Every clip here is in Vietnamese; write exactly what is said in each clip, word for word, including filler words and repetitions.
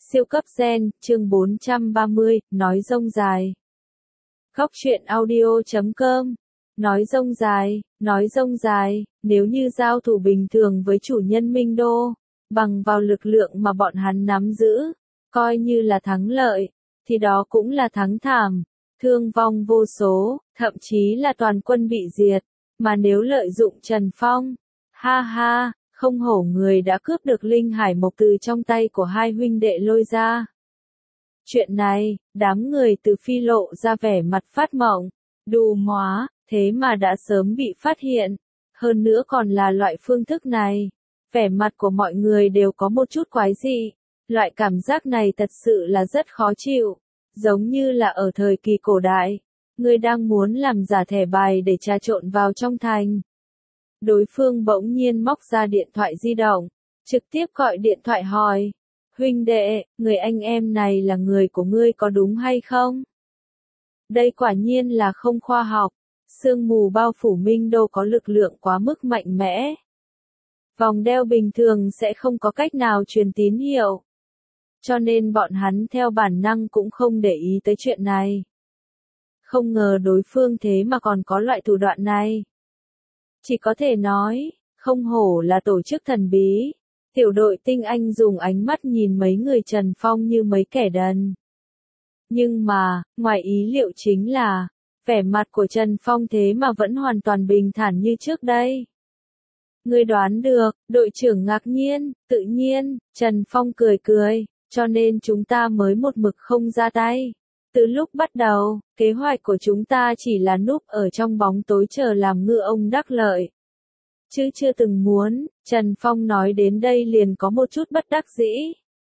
Siêu cấp gen, chương bốn trăm ba mươi, nói rông dài. Góc truyện audio chấm com. Nói rông dài, nói rông dài, nếu như giao thủ bình thường với chủ nhân Minh Đô, bằng vào lực lượng mà bọn hắn nắm giữ, coi như là thắng lợi, thì đó cũng là thắng thảm, thương vong vô số, thậm chí là toàn quân bị diệt, mà nếu lợi dụng Trần Phong, ha ha, không hổ người đã cướp được linh hải mộc từ trong tay của hai huynh đệ lôi ra. Chuyện này, đám người từ Phi lộ ra vẻ mặt phát mộng, đù móa, thế mà đã sớm bị phát hiện, hơn nữa còn là loại phương thức này. Vẻ mặt của mọi người đều có một chút quái dị, loại cảm giác này thật sự là rất khó chịu, giống như là ở thời kỳ cổ đại, người đang muốn làm giả thẻ bài để trà trộn vào trong thành. Đối phương bỗng nhiên móc ra điện thoại di động, trực tiếp gọi điện thoại hỏi, huynh đệ, người anh em này là người của ngươi có đúng hay không? Đây quả nhiên là không khoa học, sương mù bao phủ Minh Đô có lực lượng quá mức mạnh mẽ. Vòng đeo bình thường sẽ không có cách nào truyền tín hiệu. Cho nên bọn hắn theo bản năng cũng không để ý tới chuyện này. Không ngờ đối phương thế mà còn có loại thủ đoạn này. Chỉ có thể nói, không hổ là tổ chức thần bí. Tiểu đội tinh anh dùng ánh mắt nhìn mấy người Trần Phong như mấy kẻ đần. Nhưng mà, ngoài ý liệu chính là, vẻ mặt của Trần Phong thế mà vẫn hoàn toàn bình thản như trước đây. Ngươi đoán được, đội trưởng ngạc nhiên, tự nhiên, Trần Phong cười cười, cho nên chúng ta mới một mực không ra tay. Từ lúc bắt đầu, kế hoạch của chúng ta chỉ là núp ở trong bóng tối chờ làm ngư ông đắc lợi. Chứ chưa từng muốn, Trần Phong nói đến đây liền có một chút bất đắc dĩ.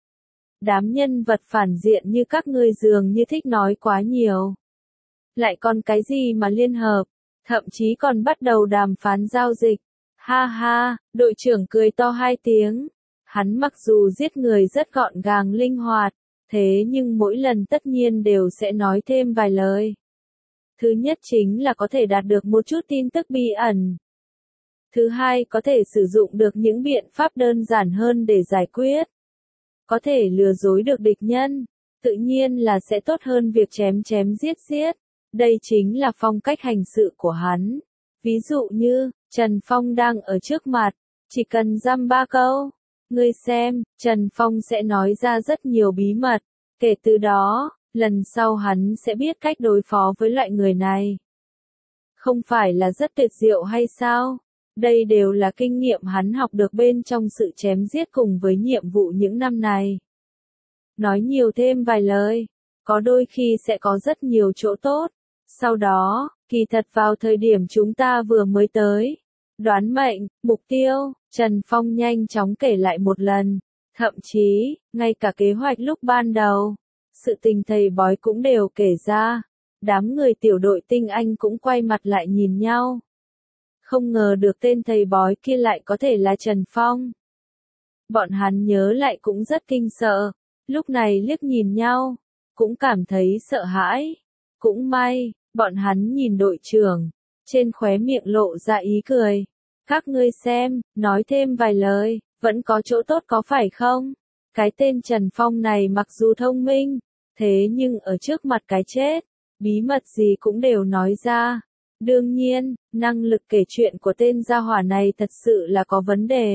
Đám nhân vật phản diện như các ngươi dường như thích nói quá nhiều. Lại còn cái gì mà liên hợp, thậm chí còn bắt đầu đàm phán giao dịch. Ha ha, đội trưởng cười to hai tiếng. Hắn mặc dù giết người rất gọn gàng linh hoạt, thế nhưng mỗi lần tất nhiên đều sẽ nói thêm vài lời. Thứ nhất chính là có thể đạt được một chút tin tức bí ẩn. Thứ hai có thể sử dụng được những biện pháp đơn giản hơn để giải quyết. Có thể lừa dối được địch nhân, tự nhiên là sẽ tốt hơn việc chém chém giết giết. Đây chính là phong cách hành sự của hắn. Ví dụ như, Trần Phong đang ở trước mặt, chỉ cần dăm ba câu. Ngươi xem, Trần Phong sẽ nói ra rất nhiều bí mật. Kể từ đó, lần sau hắn sẽ biết cách đối phó với loại người này. Không phải là rất tuyệt diệu hay sao? Đây đều là kinh nghiệm hắn học được bên trong sự chém giết cùng với nhiệm vụ những năm này. Nói nhiều thêm vài lời, có đôi khi sẽ có rất nhiều chỗ tốt. Sau đó, kỳ thật vào thời điểm chúng ta vừa mới tới, đoán mệnh, mục tiêu, Trần Phong nhanh chóng kể lại một lần. Thậm chí, ngay cả kế hoạch lúc ban đầu, sự tình thầy bói cũng đều kể ra. Đám người tiểu đội tinh anh cũng quay mặt lại nhìn nhau. Không ngờ được tên thầy bói kia lại có thể là Trần Phong. Bọn hắn nhớ lại cũng rất kinh sợ, lúc này liếc nhìn nhau, cũng cảm thấy sợ hãi. Cũng may, bọn hắn nhìn đội trưởng, trên khóe miệng lộ ra ý cười. Các ngươi xem, nói thêm vài lời, vẫn có chỗ tốt có phải không? Cái tên Trần Phong này mặc dù thông minh, thế nhưng ở trước mặt cái chết, bí mật gì cũng đều nói ra. Đương nhiên, năng lực kể chuyện của tên gia hỏa này thật sự là có vấn đề.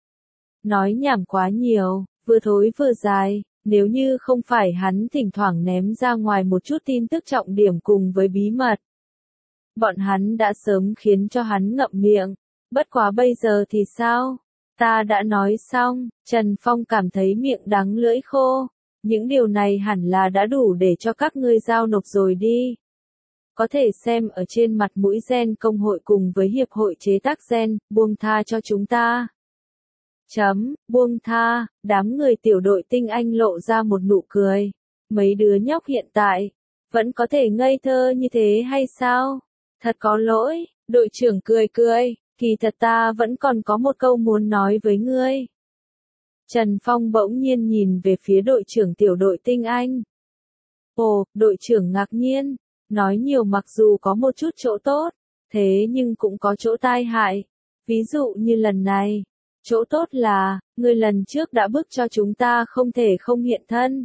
Nói nhảm quá nhiều, vừa thối vừa dài, nếu như không phải hắn thỉnh thoảng ném ra ngoài một chút tin tức trọng điểm cùng với bí mật. Bọn hắn đã sớm khiến cho hắn ngậm miệng, bất quá bây giờ thì sao? Ta đã nói xong, Trần Phong cảm thấy miệng đắng lưỡi khô, những điều này hẳn là đã đủ để cho các ngươi giao nộp rồi đi. Có thể xem ở trên mặt mũi gen công hội cùng với hiệp hội chế tác gen, buông tha cho chúng ta. Chấm, buông tha, đám người tiểu đội tinh anh lộ ra một nụ cười. Mấy đứa nhóc hiện tại, vẫn có thể ngây thơ như thế hay sao? Thật có lỗi, đội trưởng cười cười, kỳ thật ta vẫn còn có một câu muốn nói với ngươi. Trần Phong bỗng nhiên nhìn về phía đội trưởng tiểu đội tinh anh. Ồ, đội trưởng ngạc nhiên. Nói nhiều mặc dù có một chút chỗ tốt, thế nhưng cũng có chỗ tai hại. Ví dụ như lần này, Chỗ tốt là, ngươi lần trước đã bức cho chúng ta không thể không hiện thân.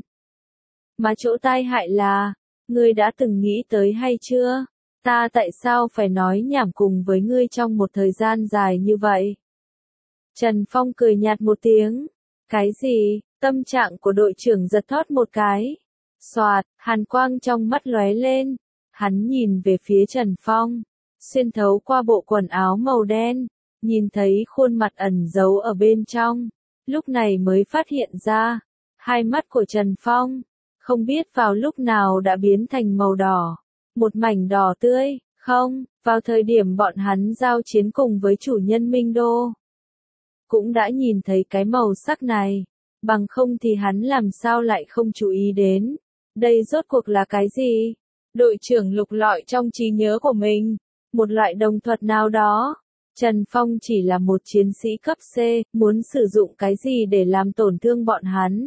Mà chỗ tai hại là, ngươi đã từng nghĩ tới hay chưa? Ta tại sao phải nói nhảm cùng với ngươi trong một thời gian dài như vậy? Trần Phong cười nhạt một tiếng. Cái gì? Tâm trạng của đội trưởng giật thót một cái. Xoạt, hàn quang trong mắt lóe lên. Hắn nhìn về phía Trần Phong. Xuyên thấu qua bộ quần áo màu đen. Nhìn thấy khuôn mặt ẩn giấu ở bên trong. Lúc này mới phát hiện ra. Hai mắt của Trần Phong. Không biết vào lúc nào đã biến thành màu đỏ. Một mảnh đỏ tươi. Không, vào thời điểm bọn hắn giao chiến cùng với chủ nhân Minh Đô. Cũng đã nhìn thấy cái màu sắc này. Bằng không thì hắn làm sao lại không chú ý đến. Đây rốt cuộc là cái gì? Đội trưởng lục lọi trong trí nhớ của mình. Một loại đồng thuật nào đó. Trần Phong chỉ là một chiến sĩ cấp C, muốn sử dụng cái gì để làm tổn thương bọn hắn.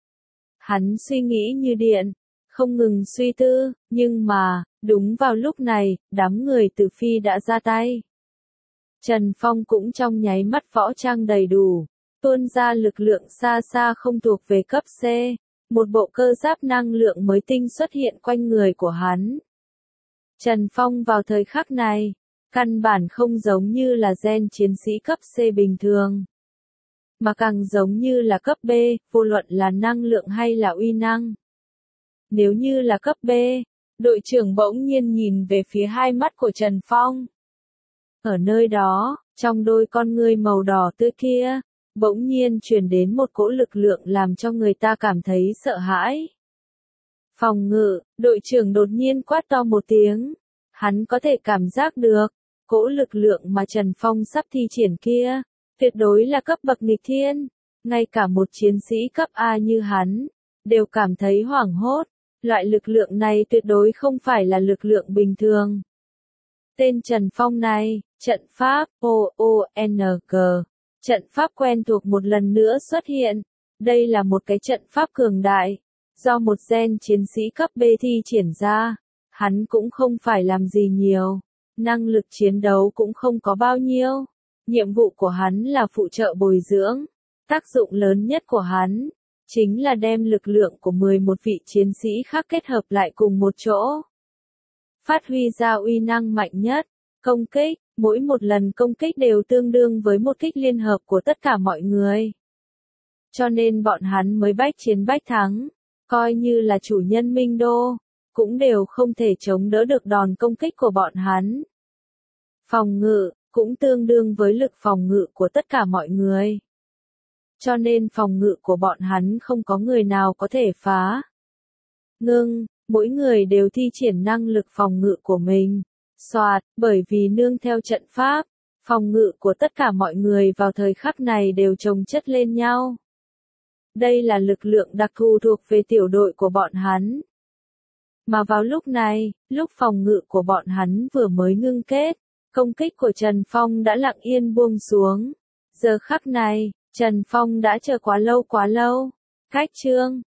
Hắn suy nghĩ như điện, không ngừng suy tư, nhưng mà, đúng vào lúc này, đám người từ phi đã ra tay. Trần Phong cũng trong nháy mắt võ trang đầy đủ, tuôn ra lực lượng xa xa không thuộc về cấp C, một bộ cơ giáp năng lượng mới tinh xuất hiện quanh người của hắn. Trần Phong vào thời khắc này, căn bản không giống như là gen chiến sĩ cấp C bình thường, mà càng giống như là cấp B, vô luận là năng lượng hay là uy năng. Nếu như là cấp B, đội trưởng bỗng nhiên nhìn về phía hai mắt của Trần Phong. Ở nơi đó, trong đôi con ngươi màu đỏ tươi kia, bỗng nhiên truyền đến một cỗ lực lượng làm cho người ta cảm thấy sợ hãi. Phòng ngự, đội trưởng đột nhiên quát to một tiếng. Hắn có thể cảm giác được, cỗ lực lượng mà Trần Phong sắp thi triển kia, tuyệt đối là cấp bậc nghịch thiên. Ngay cả một chiến sĩ cấp A như hắn, đều cảm thấy hoảng hốt. Loại lực lượng này tuyệt đối không phải là lực lượng bình thường. Tên Trần Phong này, trận pháp O O N G. Trận pháp quen thuộc một lần nữa xuất hiện. Đây là một cái trận pháp cường đại, do một gen chiến sĩ cấp B thi triển ra. Hắn cũng không phải làm gì nhiều, năng lực chiến đấu cũng không có bao nhiêu. Nhiệm vụ của hắn là phụ trợ bồi dưỡng. Tác dụng lớn nhất của hắn chính là đem lực lượng của mười một vị chiến sĩ khác kết hợp lại cùng một chỗ. Phát huy ra uy năng mạnh nhất, công kích, mỗi một lần công kích đều tương đương với một kích liên hợp của tất cả mọi người. Cho nên bọn hắn mới bách chiến bách thắng, coi như là chủ nhân Minh Đô, cũng đều không thể chống đỡ được đòn công kích của bọn hắn. Phòng ngự, cũng tương đương với lực phòng ngự của tất cả mọi người. Cho nên phòng ngự của bọn hắn không có người nào có thể phá. Ngưng, mỗi người đều thi triển năng lực phòng ngự của mình. Soạt, bởi vì nương theo trận pháp, phòng ngự của tất cả mọi người vào thời khắc này đều chồng chất lên nhau. Đây là lực lượng đặc thù thuộc về tiểu đội của bọn hắn. Mà vào lúc này, lúc phòng ngự của bọn hắn vừa mới ngưng kết, công kích của Trần Phong đã lặng yên buông xuống. Giờ khắc này, Trần Phong đã chờ quá lâu quá lâu. Cách chương